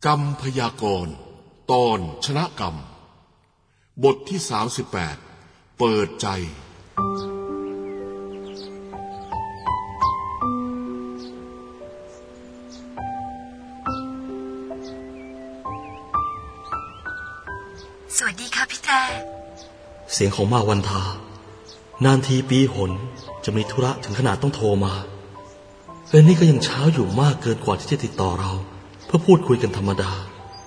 กรรมพยากรณ์ตอนชนะกรรมบทที่38เปิดใจสวัสดีค่ะพี่แตรเสียงของมาวันทานานทีปีหนจะมีธุระถึงขนาดต้องโทรมาและนี่ก็ยังเช้าอยู่มากเกินกว่าที่จะติดต่อเราเพื่อพูดคุยกันธรรมดา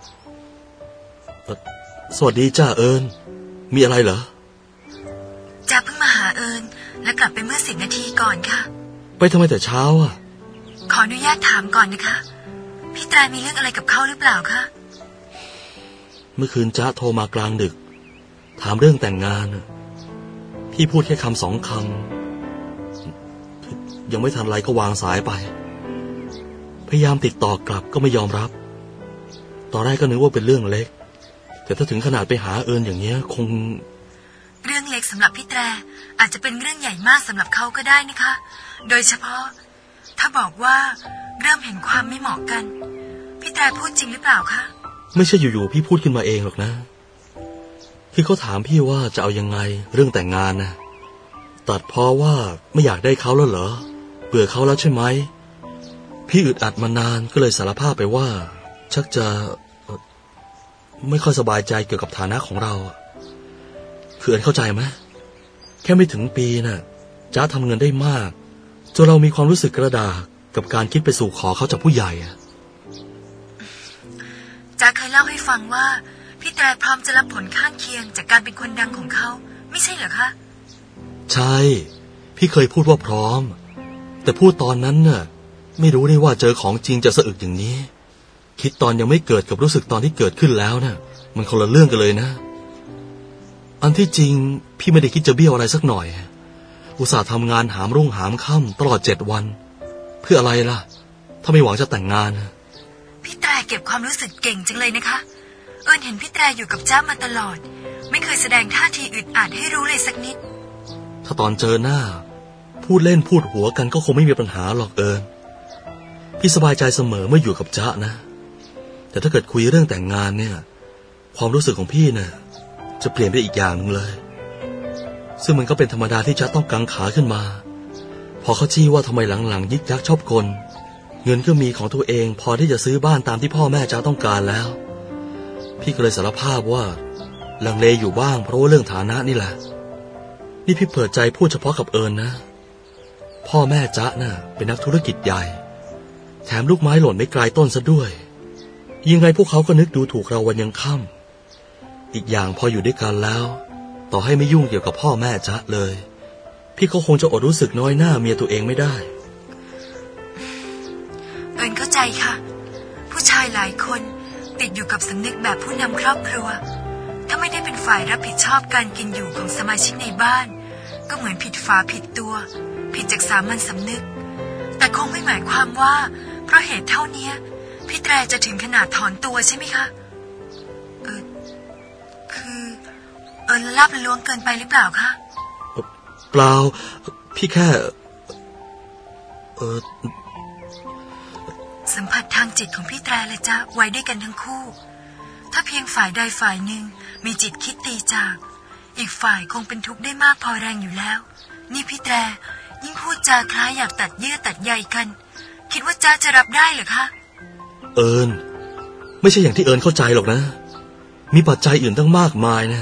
สวัสดีจ้าเอิญมีอะไรเหรอจ้าเพิ่งมาหาเอิญและกลับไปเมื่อ10 นาทีก่อนค่ะไปทำไมแต่เช้าอ่ะขออนุญาตถามก่อนนะคะพี่แตรมีเรื่องอะไรกับเขาหรือเปล่าคะเมื่อคืนจ้าโทรมากลางดึกถามเรื่องแต่งงานพี่พูดแค่คำ2 คำยังไม่ทันไรก็วางสายไปพยายามติดต่อกลับก็ไม่ยอมรับตอนแรกก็นึกว่าเป็นเรื่องเล็กแต่ถ้าถึงขนาดไปหาเอิญอย่างเงี้ยคงเรื่องเล็กสำหรับพี่แตรอาจจะเป็นเรื่องใหญ่มากสำหรับเขาก็ได้นะคะโดยเฉพาะถ้าบอกว่าเริ่มเห็นความไม่เหมาะกันพี่แตรพูดจริงหรือเปล่าคะไม่ใช่อยู่ๆพี่พูดขึ้นมาเองหรอกนะคือเขาถามพี่ว่าจะเอายังไงเรื่องแต่งงานนะตัดเพราะว่าไม่อยากได้เขาแล้วเหรอเบื่อเขาแล้วใช่ไหมพี่อึดอัดมานานก็เลยสารภาพไปว่าชักจะไม่ค่อยสบายใจเกี่ยวกับฐานะของเราคือเอิญเข้าใจไหมแค่ไม่ถึงปีน่ะจ้าทำเงินได้มากจนเรามีความรู้สึกกระดากกับการคิดไปสู่ขอเขาจากผู้ใหญ่จ้าเคยเล่าให้ฟังว่าพี่แตรพร้อมจะรับผลข้างเคียงจากการเป็นคนดังของเขาไม่ใช่เหรอคะใช่พี่เคยพูดว่าพร้อมแต่พูดตอนนั้นน่ะไม่รู้ได้ว่าเจอของจริงจะสะอึกอย่างนี้คิดตอนยังไม่เกิดกับรู้สึกตอนที่เกิดขึ้นแล้วน่ะมันคนละเรื่องกันเลยนะอันที่จริงพี่ไม่ได้คิดจะเบี้ยวอะไรสักหน่อยอุตส่าห์ทำงานหามรุ่งหามค่ำตลอด7 วันเพื่ออะไรล่ะถ้าไม่หวังจะแต่งงานพี่แตรเก็บความรู้สึกเก่งจังเลยนะคะเอิญเห็นพี่แตรอยู่กับจ้ามาตลอดไม่เคยแสดงท่าทีอึดอัดให้รู้เลยสักนิดถ้าตอนเจอหน้าพูดเล่นพูดหัวกันก็คงไม่มีปัญหาหรอกเอิญพี่สบายใจเสมอเมื่ออยู่กับจ๊ะนะแต่ถ้าเกิดคุยเรื่องแต่งงานเนี่ยความรู้สึกของพี่เนี่ยจะเปลี่ยนไปอีกอย่างนึงเลยซึ่งมันก็เป็นธรรมดาที่จ๊ะต้องกังขาขึ้นมาพอเขาจี้ว่าทำไมหลังๆยึกยักชอบกลเงินก็มีของตัวเองพอที่จะซื้อบ้านตามที่พ่อแม่จ๊ะต้องการแล้วพี่ก็เลยสารภาพว่าลังเลอยู่บ้างเพราะว่าเรื่องฐานะนี่แหละนี่พี่เปิดใจพูดเฉพาะกับเอิญนะพ่อแม่จ๊ะน่ะเป็นนักธุรกิจใหญ่แถมลูกไม้หล่นไม่ไกลต้นซะด้วยยังไงพวกเขาก็นึกดูถูกเราวันยังค่ำอีกอย่างพออยู่ด้วยกันแล้วต่อให้ไม่ยุ่งเกี่ยวกับพ่อแม่จ๊ะเลยพี่ก็คงจะอดรู้สึกน้อยหน้าเมียตัวเองไม่ได้เอิญเข้าใจค่ะผู้ชายหลายคนติดอยู่กับสำนึกแบบผู้นำครอบครัวถ้าไม่ได้เป็นฝ่ายรับผิดชอบการกินอยู่ของสมาชิกในบ้านก็เหมือนผิดฝาผิดตัวผิดจากสามัญสำนึกแต่คงไม่หมายความว่าเพราะเหตุเท่านี้พี่แตรจะถึงขนาดถอนตัวใช่ไหมคะคือเอิญละลาบละล้วงเกินไปหรือเปล่าคะเปล่าพี่แค่สัมผัสทางจิตของพี่แตรและจ๊ะไว้ด้วยกันทั้งคู่ถ้าเพียงฝ่ายใดฝ่ายหนึ่งมีจิตคิดตีจากอีกฝ่ายคงเป็นทุกข์ได้มากพอแรงอยู่แล้วนี่พี่แตรยิ่งพูดจาคล้ายอยากตัดเยื่อตัดใยกันคิดว่าจ๊ะจะรับได้เหรอคะเอิญไม่ใช่อย่างที่เอิญเข้าใจหรอกนะมีปัจจัยอื่นตั้งมากมายนะ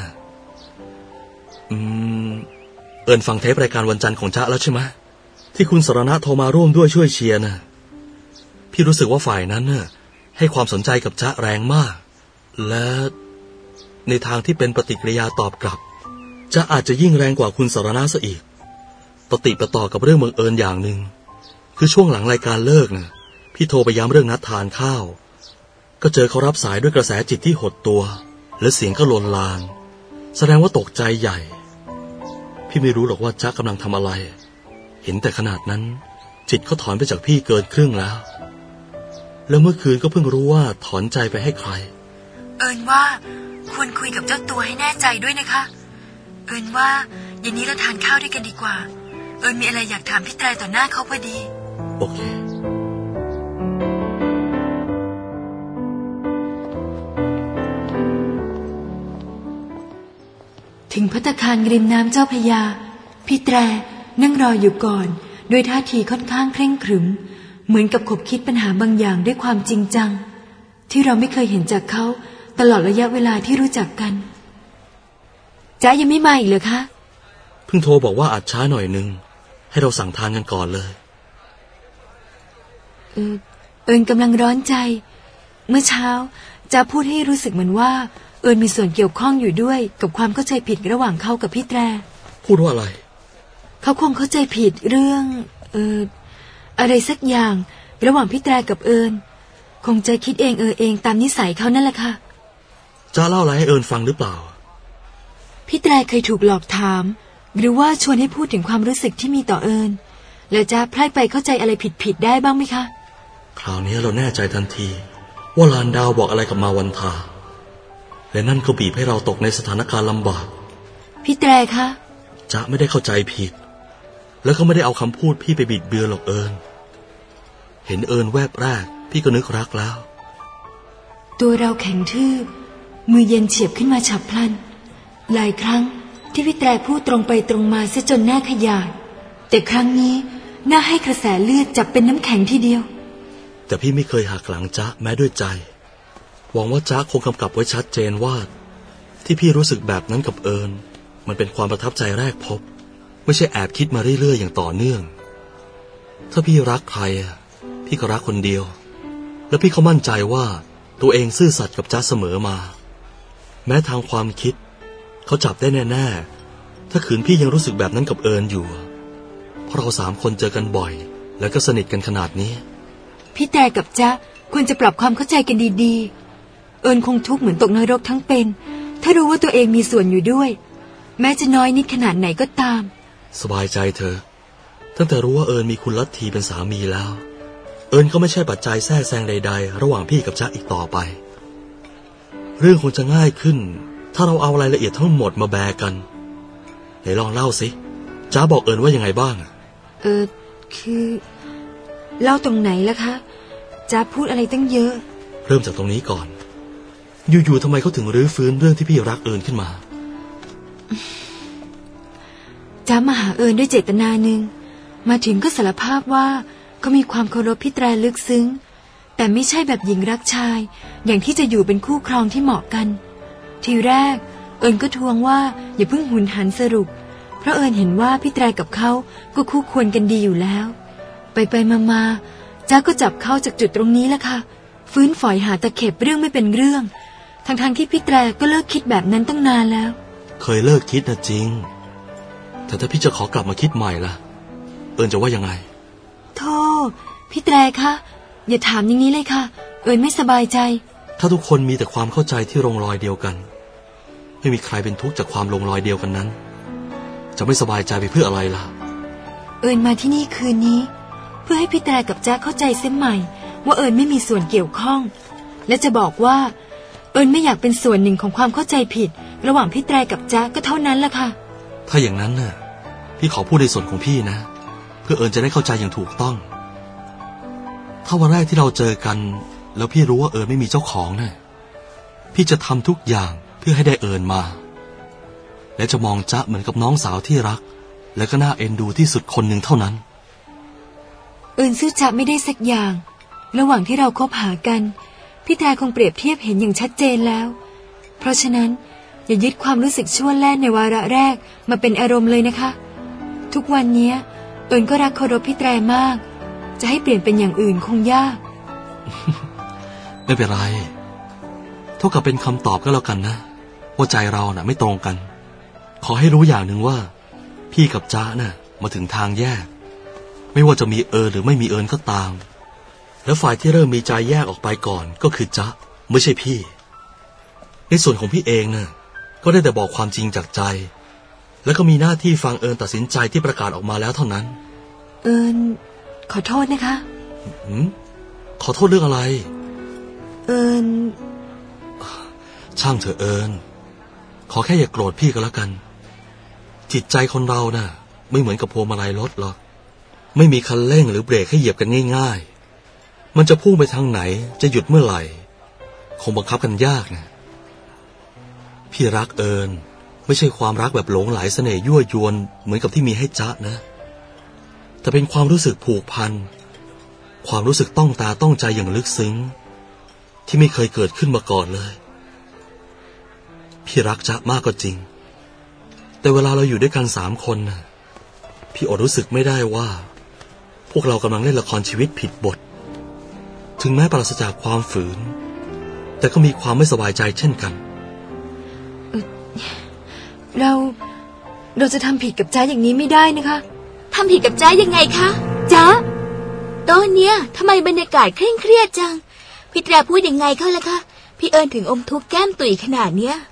เอิญฟังเทปรายการวันจันทร์ของจ๊ะแล้วใช่ไหมที่คุณสรณะโทรมาร่วมด้วยช่วยเชียร์นะพี่รู้สึกว่าฝ่ายนั้นน่ะให้ความสนใจกับจ๊ะแรงมากและในทางที่เป็นปฏิกิริยาตอบกลับจ๊ะอาจจะยิ่งแรงกว่าคุณสรณะซะอีกปฏิปต่อกับเรื่องบังเอิญอย่างหนึ่งคือช่วงหลังรายการเลิกนะพี่โทรไปย้ำเรื่องนัดทานข้าวก็เจอเขารับสายด้วยกระแสจิตที่หดตัวและเสียงก็ลนลานแสดงว่าตกใจใหญ่พี่ไม่รู้หรอกว่าจ๊ะกำลังทำอะไรเห็นแต่ขนาดนั้นจิตเขาถอนไปจากพี่เกินครึ่งแล้วเมื่อคืนก็เพิ่งรู้ว่าถอนใจไปให้ใครเอิญว่าควรคุยกับเจ้าตัวให้แน่ใจด้วยนะคะเอิญว่าเย็นนี้เราทานข้าวด้วยกันดีกว่าเอิญมีอะไรอยากถามพี่แตรต่อหน้าเขาพอดีโอเคถึงภัตตาคารริมน้ำเจ้าพระยาพี่แตรนั่งรออยู่ก่อนโดยท่าทีค่อนข้างเคร่งขรึมเหมือนกับขบคิดปัญหาบางอย่างด้วยความจริงจังที่เราไม่เคยเห็นจากเขาตลอดระยะเวลาที่รู้จักกันจ๊ะยังไม่มาอีกเหรอคะเพิ่งโทรบอกว่าอาจช้าหน่อยนึงให้เราสั่งทานกันก่อนเลยเอิญกำลังร้อนใจเมื่อเช้าจ๊ะพูดให้รู้สึกเหมือนว่าเอิญมีส่วนเกี่ยวข้องอยู่ด้วยกับความเข้าใจผิดระหว่างเขากับพี่แตรพูดว่าอะไรเขาคงเข้าใจผิดเรื่องอะไรสักอย่างระหว่างพี่แตรกับเอิญคงใจคิดเองตามนิสัยเขานั่นแหละค่ะจะเล่าอะไรให้เอิญฟังหรือเปล่าพี่แตรเคยถูกหลอกถามหรือว่าชวนให้พูดถึงความรู้สึกที่มีต่อเอิญแล้วจ๊ะพลาดไปเข้าใจอะไรผิดได้บ้างไหมคะคราวนี้เราแน่ใจทันทีว่าลานดาวบอกอะไรกับมาวันทาและนั่นก็บีบให้เราตกในสถานการณ์ลำบากพี่แตรคะจ๊ะไม่ได้เข้าใจผิดแล้วก็ไม่ได้เอาคำพูดพี่ไปบิดเบือนหรอกเอิญเห็นเอิญแวบแรกพี่ก็นึกรักแล้วตัวเราแข็งทื่อมือเย็นเฉียบขึ้นมาฉับพลันหลายครั้งที่พี่แตรพูดตรงไปตรงมาซะจนหน้าขยาดแต่ครั้งนี้หน้าให้กระแสเลือดจับเป็นน้ำแข็งทีเดียวแต่พี่ไม่เคยหักหลังจ๊ะแม้ด้วยใจหวังว่าจ๊ะคงกำกับไว้ชัดเจนว่าที่พี่รู้สึกแบบนั้นกับเอิญมันเป็นความประทับใจแรกพบไม่ใช่แอบคิดมาเรื่อยๆอย่างต่อเนื่องถ้าพี่รักใครพี่ก็รักคนเดียวและพี่เขามั่นใจว่าตัวเองซื่อสัตย์กับจ๊ะเสมอมาแม้ทางความคิดเขาจับได้แน่ๆถ้าขืนพี่ยังรู้สึกแบบนั้นกับเอิญอยู่เพราะเรา3 คนเจอกันบ่อยแล้วก็สนิทกันขนาดนี้พี่แตรกับจ๊ะควรจะปรับความเข้าใจกันดีๆเอิญคงทุกข์เหมือนตกนรกทั้งเป็นถ้ารู้ว่าตัวเองมีส่วนอยู่ด้วยแม้จะน้อยนิดขนาดไหนก็ตามสบายใจเธอตั้งแต่รู้ว่าเอิญมีคุณลัทธีเป็นสามีแล้วเอิญก็ไม่ใช่ปัจจัยแทรกแซงใดๆระหว่างพี่กับจ๊ะอีกต่อไปเรื่องคงจะง่ายขึ้นถ้าเราเอารายละเอียดทั้งหมดมาแบกกันไหนลองเล่าสิจ๊ะบอกเอิญว่ายังไงบ้างคือเล่าตรงไหนล่ะคะจ๊ะพูดอะไรตั้งเยอะเริ่มจากตรงนี้ก่อนอยู่ๆทำไมเขาถึงรื้อฟื้นเรื่องที่พี่รักเอิญขึ้นมาจ๊ะมาหาเอิญด้วยเจตนาหนึ่งมาถึงก็สารภาพว่าเขามีความเคารพพี่แตรลึกซึ้งแต่ไม่ใช่แบบหญิงรักชายอย่างที่จะอยู่เป็นคู่ครองที่เหมาะกันทีแรกเอิญก็ทวงว่าอย่าเพิ่งหุนหันสรุปเพราะเอิญเห็นว่าพี่แตรกับเขาก็คู่ควรกันดีอยู่แล้วไปมาจ๊ะก็จับเข้าจากจุดตรงนี้แหละค่ะฟื้นฝอยหาตะเข็บเรื่องไม่เป็นเรื่องทั้งที่พี่แตรก็เลิกคิดแบบนั้นตั้งนานแล้วเคยเลิกคิดนะจริงแต่ถ้าพี่จะขอกลับมาคิดใหม่ล่ะเอิญจะว่ายังไงโธ่พี่แตรคะอย่าถามอย่างนี้เลยค่ะเอิญไม่สบายใจถ้าทุกคนมีแต่ความเข้าใจที่ลงรอยเดียวกันไม่มีใครเป็นทุกข์จากความลงรอยเดียวกันนั้นจะไม่สบายใจไปเพื่ออะไรล่ะเอิญมาที่นี่คืนนี้เพื่อให้พี่แตรกับจ๊ะเข้าใจเส้นใหม่ว่าเอิญไม่มีส่วนเกี่ยวข้องและจะบอกว่าเอิญไม่อยากเป็นส่วนหนึ่งของความเข้าใจผิดระหว่างพี่แตรกับจ๊ะก็เท่านั้นแหละค่ะถ้าอย่างนั้นน่ะพี่ขอพูดในส่วนของพี่นะเพื่อเอิญจะได้เข้าใจอย่างถูกต้องถ้าวันแรกที่เราเจอกันแล้วพี่รู้ว่าเอิญไม่มีเจ้าของน่ะพี่จะทำทุกอย่างเพื่อให้ได้เอิญมาและจะมองจ๊ะเหมือนกับน้องสาวที่รักและก็น่าเอ็นดูที่สุดคนหนึ่งเท่านั้นเอิญซื่อจ๊ะไม่ได้สักอย่างระหว่างที่เราคบหากันพี่แตรคงเปรียบเทียบเห็นอย่างชัดเจนแล้วเพราะฉะนั้นอย่ายึดความรู้สึกชั่วแล่นในวาระแรกมาเป็นอารมณ์เลยนะคะทุกวันนี้เอิญก็รักเคารพพี่แตรมากจะให้เปลี่ยนเป็นอย่างอื่นคงยากไม่เป็นไรเท่ากับเป็นคำตอบก็แล้วกันนะว่าใจเราน่ะไม่ตรงกันขอให้รู้อย่างหนึ่งว่าพี่กับจ๊ะน่ะมาถึงทางแยกไม่ว่าจะมีเอิญหรือไม่มีเอิญก็ตามแล้วฝ่ายที่เริ่มมีใจแยกออกไปก่อนก็คือจ๊ะไม่ใช่พี่ในส่วนของพี่เองน่ะก็ได้แต่บอกความจริงจากใจแล้วก็มีหน้าที่ฟังเอิญตัดสินใจที่ประกาศออกมาแล้วเท่านั้นเอิญขอโทษนะคะขอโทษเรื่องอะไรเอิญช่างเถอะเอิญขอแค่อย่าโกรธพี่ก็แล้วกันจิตใจคนเราน่ะไม่เหมือนกับพวงมาลัยรถหรอกไม่มีคันเร่งหรือเบรกให้เหยียบกันง่ายๆมันจะพุ่งไปทางไหนจะหยุดเมื่อไหร่คงบังคับกันยากนะพี่รักเอิญไม่ใช่ความรักแบบหลงไหลเสน่ห์ยั่วยวนเหมือนกับที่มีให้จ๊ะนะแต่เป็นความรู้สึกผูกพันความรู้สึกต้องตาต้องใจอย่างลึกซึ้งที่ไม่เคยเกิดขึ้นมาก่อนเลยพี่รักจ๊ะมากก็จริงแต่เวลาเราอยู่ด้วยกัน3 คนนะพี่อดรู้สึกไม่ได้ว่าพวกเรากำลังเล่นละครชีวิตผิดบทถึงแม้ปราศจากความฝืนแต่ก็มีความไม่สบายใจเช่นกันเราจะทำผิดกับจ๊ะอย่างนี้ไม่ได้นะคะทำผิดกับจ๊ะยังไงคะจ๊ะโต๊ะเนี้ยทำไมบรรยากาศเคร่งเครียดจังพี่แตรพูดยังไงเขาล่ะคะพี่เอิญถึงอมทุกข์แก้มตุ๋ยขนาดเนี้ย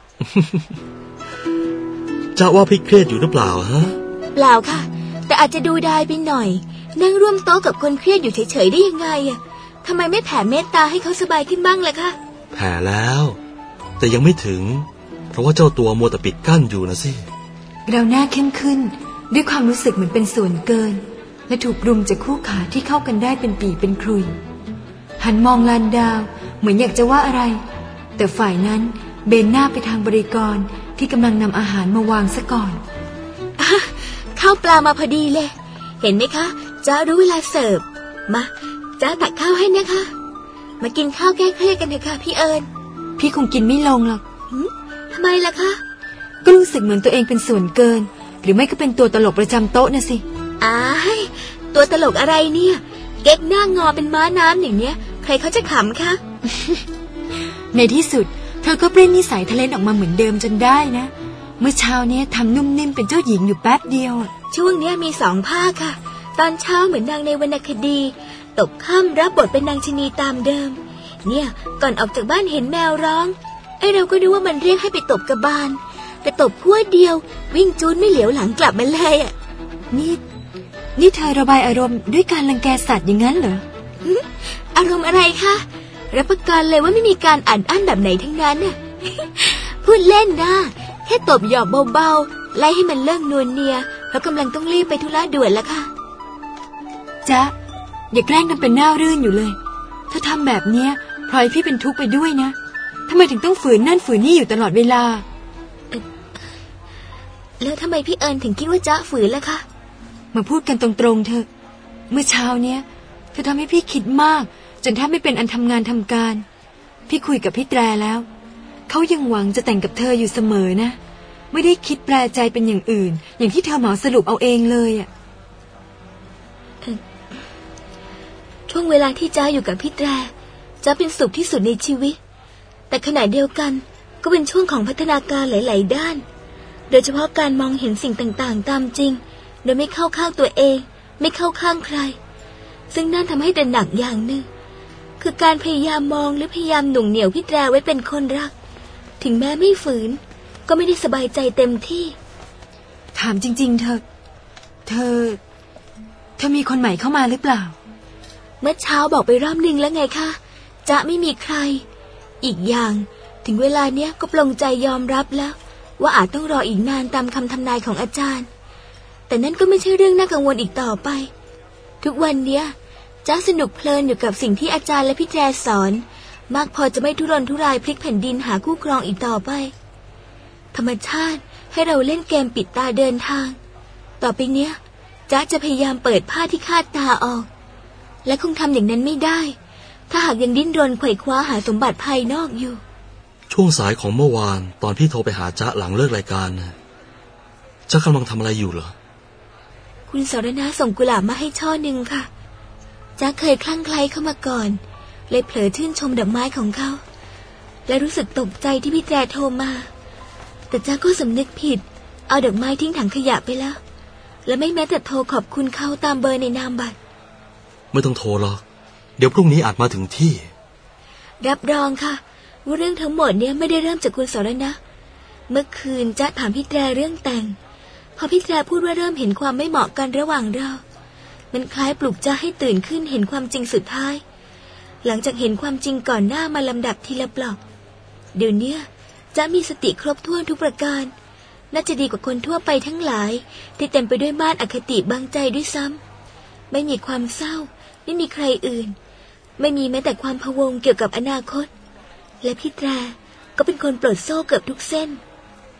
จ๊ะว่าพี่เครียดอยู่หรือเปล่าฮะเปล่าค่ะแต่อาจจะดูได้ไปหน่อยนั่งร่วมโต๊ะกับคนเครียดอยู่เฉยๆได้ยังไงอะทำไมไม่แผ่เมตตาให้เขาสบายขึ้นบ้างล่ะคะแผ่แล้วแต่ยังไม่ถึงเพราะว่าเจ้าตัวมัวแต่ปิดกั้นอยู่นะสิเราหน้าเข้มขึ้นด้วยความรู้สึกเหมือนเป็นส่วนเกินและถูกรุมจากคู่ขาที่เข้ากันได้เป็นปีเป็นครุยหันมองลานดาวเหมือนอยากจะว่าอะไรแต่ฝ่ายนั้นเบนหน้าไปทางบริกรที่กำลังนำอาหารมาวางซะก่อนข้าวปลามาพอดีเลยเห็นไหมคะจ้ารู้เวลาเสิร์ฟมาจ้าตักข้าวให้นะคะมากินข้าวแก้เครียดกันเถอะค่ะพี่เอิญพี่คงกินไม่ลงหรอกทำไมล่ะคะก็รู้สึกเหมือนตัวเองเป็นส่วนเกินหรือไม่ก็เป็นตัวตลกประจำโต๊ะน่ะสิตัวตลกอะไรเนี่ยเก๊กหน้างอเป็นม้าน้ำอย่างเนี้ยใครเขาจะขำคะในที่สุดเธอก็เปล่งนิสัยทะเลนออกมาเหมือนเดิมจนได้นะเมื่อเช้านี้ทำนุ่มนิ่มเป็นเจ้าหญิงอยู่แป๊บเดียวช่วงนี้มี2 ภาคค่ะตอนเช้าเหมือนนางในวรรณคดีตกค่ำรับบทเป็นนางชนีตามเดิมเนี่ยก่อนออกจากบ้านเห็นแมวร้องเราก็ดูว่ามันเรียกให้ไปตบกระบาลแต่ตบพรวดเดียววิ่งจูนไม่เหลียวหลังกลับมาเลยอ่ะนี่เธอระบายอารมณ์ด้วยการรังแกสัตว์อย่างนั้นเหรออารมณ์อะไรคะรับประกันเลยว่าไม่มีการอัดอั้นแบบไหนทั้งนั้นน่ะ พูดเล่นนะแค่ตบหยอกเบาๆไล่ให้มันเลิกนวลเนียเพราะกำลังต้องรีบไปธุระด่วนแล้วค่ะจ๊ะอย่าแกล้งทำเป็นหน้ารื่นอยู่เลยถ้าทำแบบเนี้ยพลอยพี่เป็นทุกข์ไปด้วยนะทำไมถึงต้องฝืนนั่นฝืนนี่อยู่ตลอดเวลาแล้วทำไมพี่เอิญถึงคิดว่าจ๊ะฝืนล่ะคะมาพูดกันตรงๆเถอะเมื่อเช้าเนี้ยเธอทำให้พี่คิดมากจนแทบไม่เป็นอันทำงานทำการพี่คุยกับพี่แตรแล้วเขายังหวังจะแต่งกับเธออยู่เสมอนะไม่ได้คิดแปรใจเป็นอย่างอื่นอย่างที่เธอเหมาสรุปเอาเองเลยอ่ะช่วงเวลาที่จ๊ะอยู่กับพี่แตรจ๊ะเป็นสุขที่สุดในชีวิตแต่ขณะเดียวกันก็เป็นช่วงของพัฒนาการหลายๆด้านโดยเฉพาะการมองเห็นสิ่งต่างๆตามจริงโดยไม่เข้าข้างตัวเองไม่เข้าข้างใครซึ่งนั่นทำให้แต่หนักอย่างหนึ่งคือการพยายามมองหรือพยายามหน่วงเหนี่ยวพี่แตรไว้เป็นคนรักถึงแม้ไม่ฝืนก็ไม่ได้สบายใจเต็มที่ถามจริงๆเธอมีคนใหม่เข้ามาหรือเปล่าเมื่อเช้าบอกไปรอบนึงแล้วไงคะจะไม่มีใครอีกอย่างถึงเวลาเนี้ยก็ปลงใจยอมรับแล้วว่าอาจต้องรออีกนานตามคำทำนายของอาจารย์แต่นั่นก็ไม่ใช่เรื่องน่ากังวลอีกต่อไปทุกวันเนี้ยจ๊ะสนุกเพลินอยู่กับสิ่งที่อาจารย์และพี่แจสอนมากพอจะไม่ทุรนทุรายพลิกแผ่นดินหาคู่ครองอีกต่อไปธรรมชาติให้เราเล่นเกมปิดตาเดินทางต่อไปเนี้ยจ๊ะจะพยายามเปิดผ้าที่คาดตาออกและคงทำอย่างนั้นไม่ได้ถ้าหากยังดิ้นรนไขว่คว้าหาสมบัติภายนอกอยู่ช่วงสายของเมื่อวานตอนพี่โทรไปหาจ๊ะหลังเลิกรายการนะจ๊ะกำลังทำอะไรอยู่เหรอคุณสรณะส่งกุหลาบมาให้ช่อหนึ่งค่ะจ๊ะเคยคลั่งไคล้เข้ามาก่อนเลยเผลอชื่นชมดอกไม้ของเขาและรู้สึกตกใจที่พี่แจโทรมาแต่จ๊ะก็สำนึกผิดเอาดอกไม้ทิ้งถังขยะไปแล้วและไม่แม้แต่โทรขอบคุณเขาตามเบอร์ในนามบัตรไม่ต้องโทรหรอกเดี๋ยวพรุ่งนี้อาจมาถึงที่รับรองค่ะว่าเรื่องทั้งหมดเนี้ยไม่ได้เริ่มจากคุณสรณะเมื่อคืนจ๊ะถามพี่แตรเรื่องแต่งพอพี่แตรพูดว่าเริ่มเห็นความไม่เหมาะกันระหว่างเรามันคล้ายปลุกจ๊ะให้ตื่นขึ้นเห็นความจริงสุดท้ายหลังจากเห็นความจริงก่อนหน้ามาลำดับทีละปลอกเดี๋ยวนี้จ๊ะมีสติครบถ้วนทุกประการน่าจะดีกว่าคนทั่วไปทั้งหลายที่เต็มไปด้วยมานะอคติบังใจด้วยซ้ำไม่มีความเศร้าไม่มีใครอื่นไม่มีแม้แต่ความพะวงเกี่ยวกับอนาคตและพี่แตรก็เป็นคนปลดโซ่เกือบทุกเส้น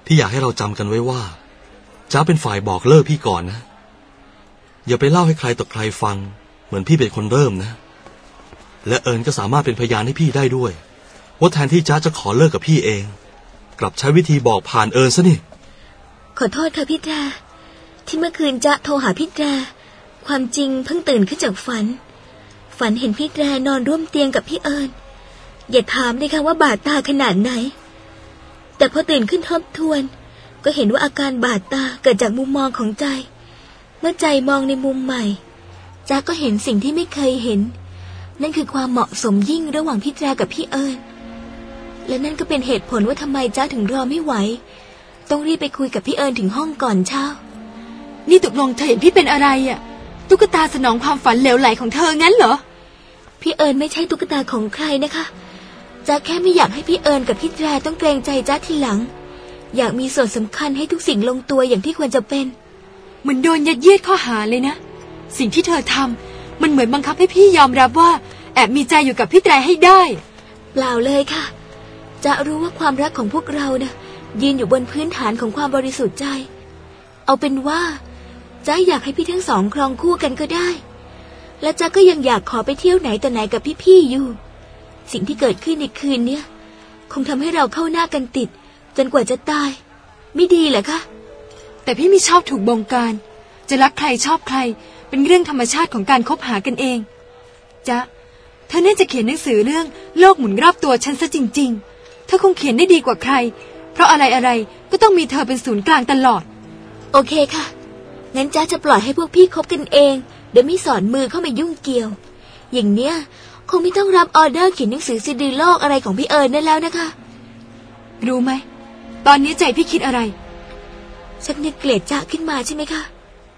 พี่อยากให้เราจำกันไว้ว่าจ๊ะเป็นฝ่ายบอกเลิกพี่ก่อนนะอย่าไปเล่าให้ใครต่อใครฟังเหมือนพี่เป็นคนเริ่มนะและเอิญก็สามารถเป็นพยานให้พี่ได้ด้วยว่าแทนที่จ๊ะจะขอเลิกกับพี่เองกลับใช้วิธีบอกผ่านเอิญซะนี่ขอโทษค่ะพี่แตรที่เมื่อคืนจ๊ะโทรหาพี่แตรความจริงเพิ่งตื่นขึ้นจากฝันเห็นพี่แตรนอนร่วมเตียงกับพี่เอิญอย่าถามเลยค่ะว่าบาดตาขนาดไหนแต่พอตื่นขึ้นทบทวนก็เห็นว่าอาการบาดตาเกิดจากมุมมองของใจเมื่อใจมองในมุมใหม่จ๊ะก็เห็นสิ่งที่ไม่เคยเห็นนั่นคือความเหมาะสมยิ่งระหว่างพี่แตรกับพี่เอิญและนั่นก็เป็นเหตุผลว่าทำไมจ๊ะถึงรอไม่ไหวต้องรีบไปคุยกับพี่เอิญถึงห้องก่อนเช้านี่ตกลงเธอเห็นพี่เป็นอะไรอ่ะตุ๊กตาสนองความฝันเหลวไหลของเธองั้นเหรอพี่เอิญไม่ใช่ตุ๊กตาของใครนะคะจ๊ะแค่ไม่อยากให้พี่เอิญกับพี่แตรต้องเกรงใจจ๊ะทีหลังอยากมีส่วนสำคัญให้ทุกสิ่งลงตัวอย่างที่ควรจะเป็นเหมือนโดนยัดเยียดข้อหาเลยนะสิ่งที่เธอทำมันเหมือนบังคับให้พี่ยอมรับว่าแอบมีใจอยู่กับพี่แตรให้ได้เปล่าเลยค่ะจะรู้ว่าความรักของพวกเรานะยืนอยู่บนพื้นฐานของความบริสุทธิ์ใจเอาเป็นว่าจ๊ะอยากให้พี่ทั้งสองครองคู่กันก็ได้และจ๊ะก็ยังอยากขอไปเที่ยวไหนแต่ไหนกับพี่ๆอยู่สิ่งที่เกิดขึ้นในคืนเนี้ยคงทำให้เราเข้าหน้ากันติดจนกว่าจะตายไม่ดีเหรอคะแต่พี่ไม่ชอบถูกบงการจะรักใครชอบใครเป็นเรื่องธรรมชาติของการคบหากันเองจ๊ะเธอน่าจะเขียนหนังสือเรื่องโลกหมุนรอบตัวฉันซะจริงๆเธอคงเขียนได้ดีกว่าใครเพราะอะไรๆก็ต้องมีเธอเป็นศูนย์กลางตลอดโอเคค่ะงั้นจ๊ะจะปล่อยให้พวกพี่คบกันเองโดยไม่สอนมือเข้ามายุ่งเกี่ยวอย่างเนี้ยคงไม่ต้องรับออเดอร์เขียนหนังสือซีดีโลกอะไรของพี่เอิญนั่นแล้วนะคะรู้ไหมตอนนี้ใจพี่คิดอะไรชักนึกเกลียดจ๊ะขึ้นมาใช่ไหมคะ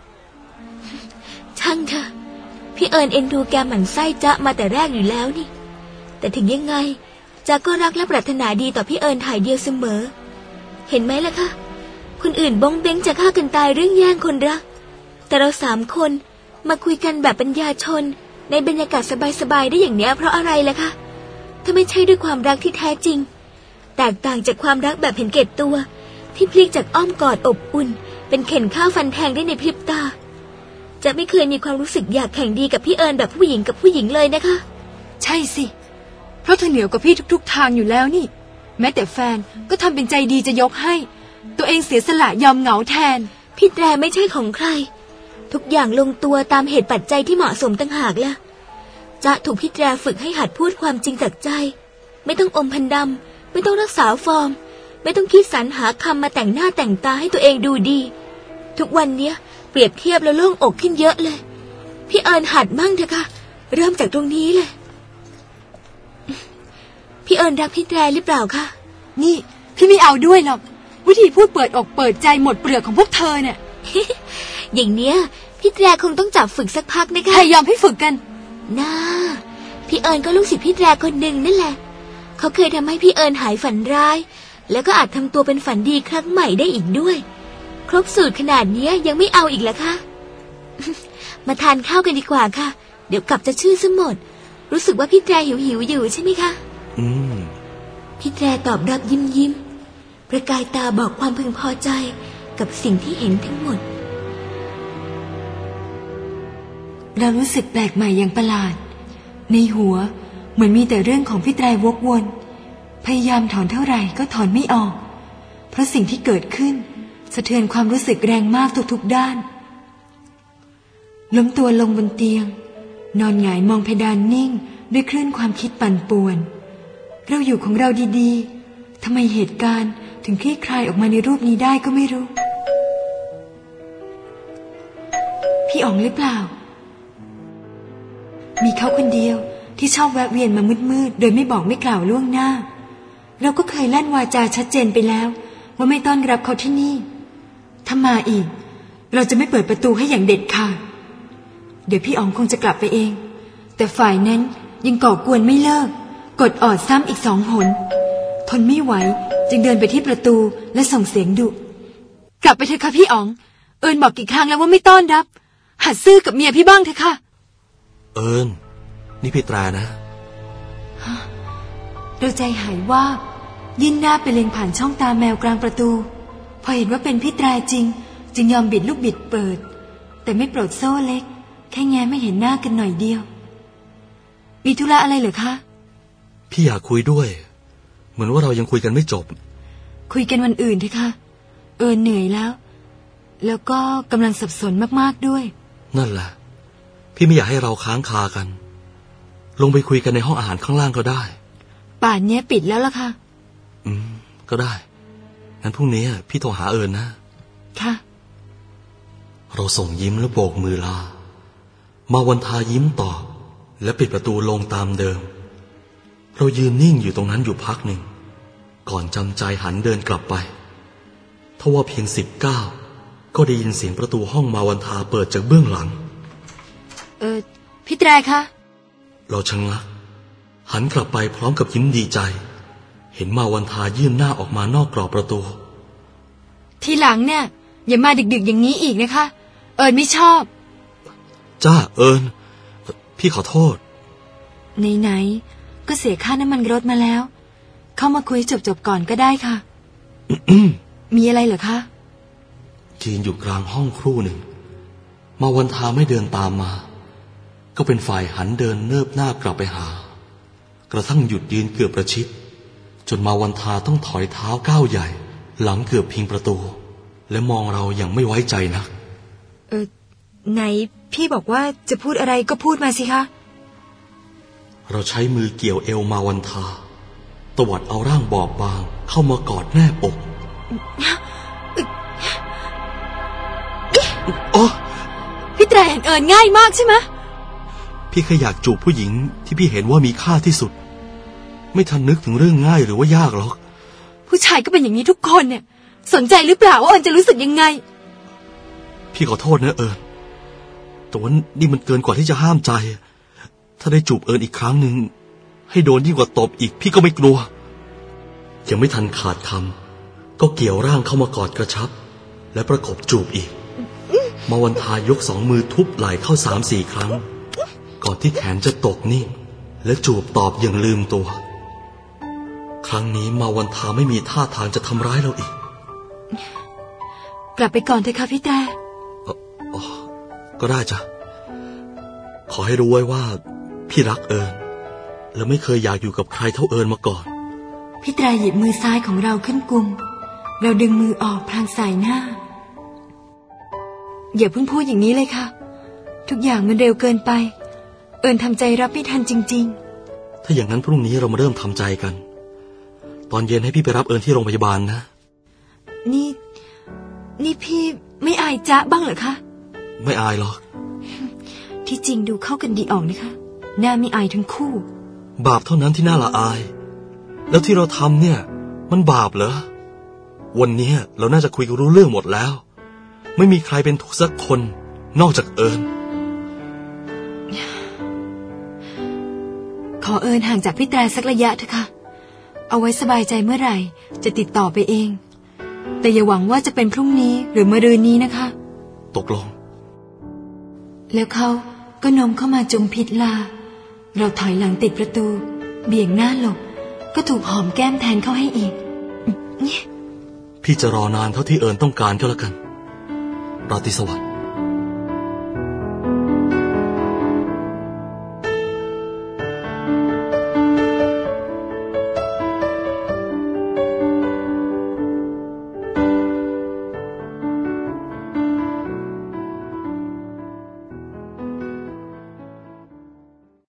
ช่างเถอะพี่เอิญเอ็นดูแกหมั่นไส้จ๊ะมาแต่แรกอยู่แล้วนี่แต่ถึงยังไงจ๊ะก็รักและปรารถนาดีต่อพี่เอิญถ่ายเดียวเสมอเห็นไหมล่ะคะคนอื่นบ้องเบ้งจะฆ่ากันตายเรื่องแย่งคนรักแต่เรา3 คนมาคุยกันแบบปัญญาชนในบรรยากาศสบายๆได้อย่างเนี้ยเพราะอะไรล่ะคะถ้าไม่ใช่ด้วยความรักที่แท้จริงแตกต่างจากความรักแบบเห็นแก่ตัวที่พลิกจากอ้อมกอดอบอุ่นเป็นเข็นข้าวฟันแทงได้ในพริบตาจะไม่เคยมีความรู้สึกอยากแข่งดีกับพี่เอิญแบบผู้หญิงกับผู้หญิงเลยนะคะใช่สิเพราะเธอเหนือกว่าพี่ทุกๆทางอยู่แล้วนี่แม้แต่แฟนก็ทำเป็นใจดีจะยกให้ตัวเองเสียสละยอมเหงาแทนพี่แตรไม่ใช่ของใครทุกอย่างลงตัวตามเหตุปัจจัยที่เหมาะสมต่างหากล่ะจะถูกพี่แตรฝึกให้หัดพูดความจริงจากใจไม่ต้องอมพันดำไม่ต้องรักษาฟอร์มไม่ต้องคิดสรรหาคำมาแต่งหน้าแต่งตาให้ตัวเองดูดีทุกวันเนี้ยเปรียบเทียบแล้วโล่งอกขึ้นเยอะเลยพี่เอิญหัดมั่งเถอะค่ะเริ่มจากตรงนี้เลยพี่เอิญรักพี่แตรหรือเปล่าคะนี่พี่ไม่เอาด้วยหรอกวิธีพูดเปิดอกเปิดใจหมดเปลือกของพวกเธอเนี่ยอย่างเนี้ยพี่แตรคงต้องจับฝึกสักพักนะคะใครยอมให้ฝึกกันน่าพี่เอิญก็ลูกศิษย์พี่แตรคนหนึ่งนั่นแหละเขาเคยทำให้พี่เอิญหายฝันร้ายแล้วก็อาจทำตัวเป็นฝันดีครั้งใหม่ได้อีกด้วยครบสูตรขนาดนี้ยังไม่เอาอีกเหรอคะ มาทานข้าวกันดีกว่าค่ะเดี๋ยวกลับจะชื่อซะหมดรู้สึกว่าพี่แตรหิวอยู่ใช่ไหมคะพี่แตรตอบรับยิ้มประกายตาบอกความพึงพอใจกับสิ่งที่เห็นทั้งหมดเรารู้สึกแปลกใหม่อย่างประหลาดในหัวเหมือนมีแต่เรื่องของพี่แตรวกวนพยายามถอนเท่าไหร่ก็ถอนไม่ออกเพราะสิ่งที่เกิดขึ้นสะเทือนความรู้สึกแรงมากทุกๆด้านล้มตัวลงบนเตียงนอนหงายมองเพดานนิ่งด้วยคลื่นความคิดปั่นป่วนเราอยู่ของเราดีๆทำไมเหตุการณ์ถึงคลี่คลายออกมาในรูปนี้ได้ก็ไม่รู้พี่อ๋องหรือเปล่ามีเขาคนเดียวที่ชอบแวะเวียนมามืดๆโดยไม่บอกไม่กล่าวล่วงหน้าเราก็เคยลั่นวาจาชัดเจนไปแล้วว่าไม่ต้อนรับเขาที่นี่ถ้ามาอีกเราจะไม่เปิดประตูให้อย่างเด็ดขาดเดี๋ยวพี่อ๋องคงจะกลับไปเองแต่ฝ่ายนั้นยังก่อกวนไม่เลิกกดออดซ้ำอีก2 หนทนไม่ไหวจึงเดินไปที่ประตูและส่งเสียงดุกลับไปเถอะค่ะพี่อ๋องเอิญบอกกี่ครั้งแล้วว่าไม่ต้อนรับหัดซื่อกับเมียพี่บ้างเถอะค่ะเอิญนี่พี่แตรนะเราใจหายว่ายื่นหน้าไปเล็งผ่านช่องตาแมวกลางประตูพอเห็นว่าเป็นพี่แตรจริงจึงยอมบิดลูกบิดเปิดแต่ไม่ปลดโซ่เล็กแค่แง้ไม่เห็นหน้ากันหน่อยเดียวมีธุระอะไรเหรอคะพี่อยากคุยด้วยเหมือนว่าเรายังคุยกันไม่จบคุยกันวันอื่นเถอะค่ะเหนื่อยแล้วก็กำลังสับสนมากๆด้วยนั่นแหละพี่ไม่อยากให้เราค้างคากันลงไปคุยกันในห้องอาหารข้างล่างก็ได้ป่านนี้ปิดแล้วล่ะค่ะก็ได้งั้นพรุ่งนี้พี่โทรหานะค่ะเราส่งยิ้มและโบกมือลามาวันทายิ้มตอบและปิดประตูลงตามเดิมเรายืนนิ่งอยู่ตรงนั้นอยู่พักหนึ่งก่อนจำใจหันเดินกลับไปทว่าเพียง10 ก้าวก็ได้ยินเสียงประตูห้องมาวันทาเปิดจากเบื้องหลังพี่แตรคะเราชะงักหันกลับไปพร้อมกับยิ้มดีใจเห็นมาวันทายื่นหน้าออกมานอกกรอบประตูทีหลังเนี่ยอย่ามาดึกๆอย่างนี้อีกนะคะไม่ชอบจ้าพี่ขอโทษไหนๆก็เสียค่าน้ำมันรถมาแล้วเข้ามาคุยจบๆก่อนก็ได้ค่ะ มีอะไรเหรอคะยืนอยู่กลางห้องครู่หนึ่งมาวันทาไม่เดินตามมาก็เป็นฝ่ายหันเดินเนิบหน้ากลับไปหากระทั่งหยุดยืนเกือบประชิดจนมาวันทาต้องถอยเท้าก้าวใหญ่หลังเกือบพิงประตูและมองเราอย่างไม่ไว้ใจนักไหนพี่บอกว่าจะพูดอะไรก็พูดมาสิคะเราใช้มือเกี่ยวเอวมาวันทาตวัดเอาร่างบอบบางเข้ามากอดแนบอกพี่แตรเห็นง่ายมากใช่ไหมพี่แค่อยากจูบผู้หญิงที่พี่เห็นว่ามีค่าที่สุดไม่ทันนึกถึงเรื่องง่ายหรือว่ายากหรอกผู้ชายก็เป็นอย่างนี้ทุกคนเนี่ยสนใจหรือเปล่าว่าจะรู้สึกยังไงพี่ขอโทษนะแต่ว่านี่มันเกินกว่าที่จะห้ามใจถ้าได้จูบอีกครั้งหนึ่งให้โดนยิ่งกว่าตบอีกพี่ก็ไม่กลัวยังไม่ทันขาดคำก็เกี่ยวร่างเข้ามากอดกระชับและประกบจูบอีกมาวันทายก2 มือทุบไหล่เข้า3-4 ครั้งก่อนที่แขนจะตกนิ่งและจูบตอบอย่างลืมตัวครั้งนี้มาวันทาไม่มีท่าทางจะทำร้ายเราอีกกลับไปก่อนเถอะค่ะพี่แตรก็ได้จ้ะขอให้รู้ไว้ว่าพี่รักและไม่เคยอยากอยู่กับใครเท่ามาก่อนพี่แตรหยิบมือซ้ายของเราขึ้นกุมเราดึงมือออกพลางสายหน้าอย่าเพิ่งพูดอย่างนี้เลยค่ะทุกอย่างมันเร็วเกินไปทำใจรับไม่ทันจริงๆถ้าอย่างนั้นพรุ่งนี้เรามาเริ่มทำใจกันตอนเย็นให้พี่ไปรับที่โรงพยาบาลนะนี่พี่ไม่อายจ๊ะบ้างเหรอคะไม่อายหรอกที่จริงดูเข้ากันดีออกนะคะหน้าไม่อายทั้งคู่บาปเท่านั้นที่น่าละอายแล้วที่เราทำเนี่ยมันบาปเหรอวันนี้เราน่าจะคุยกันรู้เรื่องหมดแล้วไม่มีใครเป็นทุกข์สักคนนอกจากขอห่างจากพี่แตรสักระยะเถอะค่ะเอาไว้สบายใจเมื่อไหร่จะติดต่อไปเองแต่อย่าหวังว่าจะเป็นพรุ่งนี้หรือมะรืนนี้นะคะตกลงแล้วเขาก็โน้มเข้ามาจุมพิษลาเราถอยหลังติดประตูเบี่ยงหน้าหลบก็ถูกหอมแก้มแทนเข้าให้อีกพี่จะรอนานเท่าที่ต้องการก็แล้วกันราตรีสวัสดิ์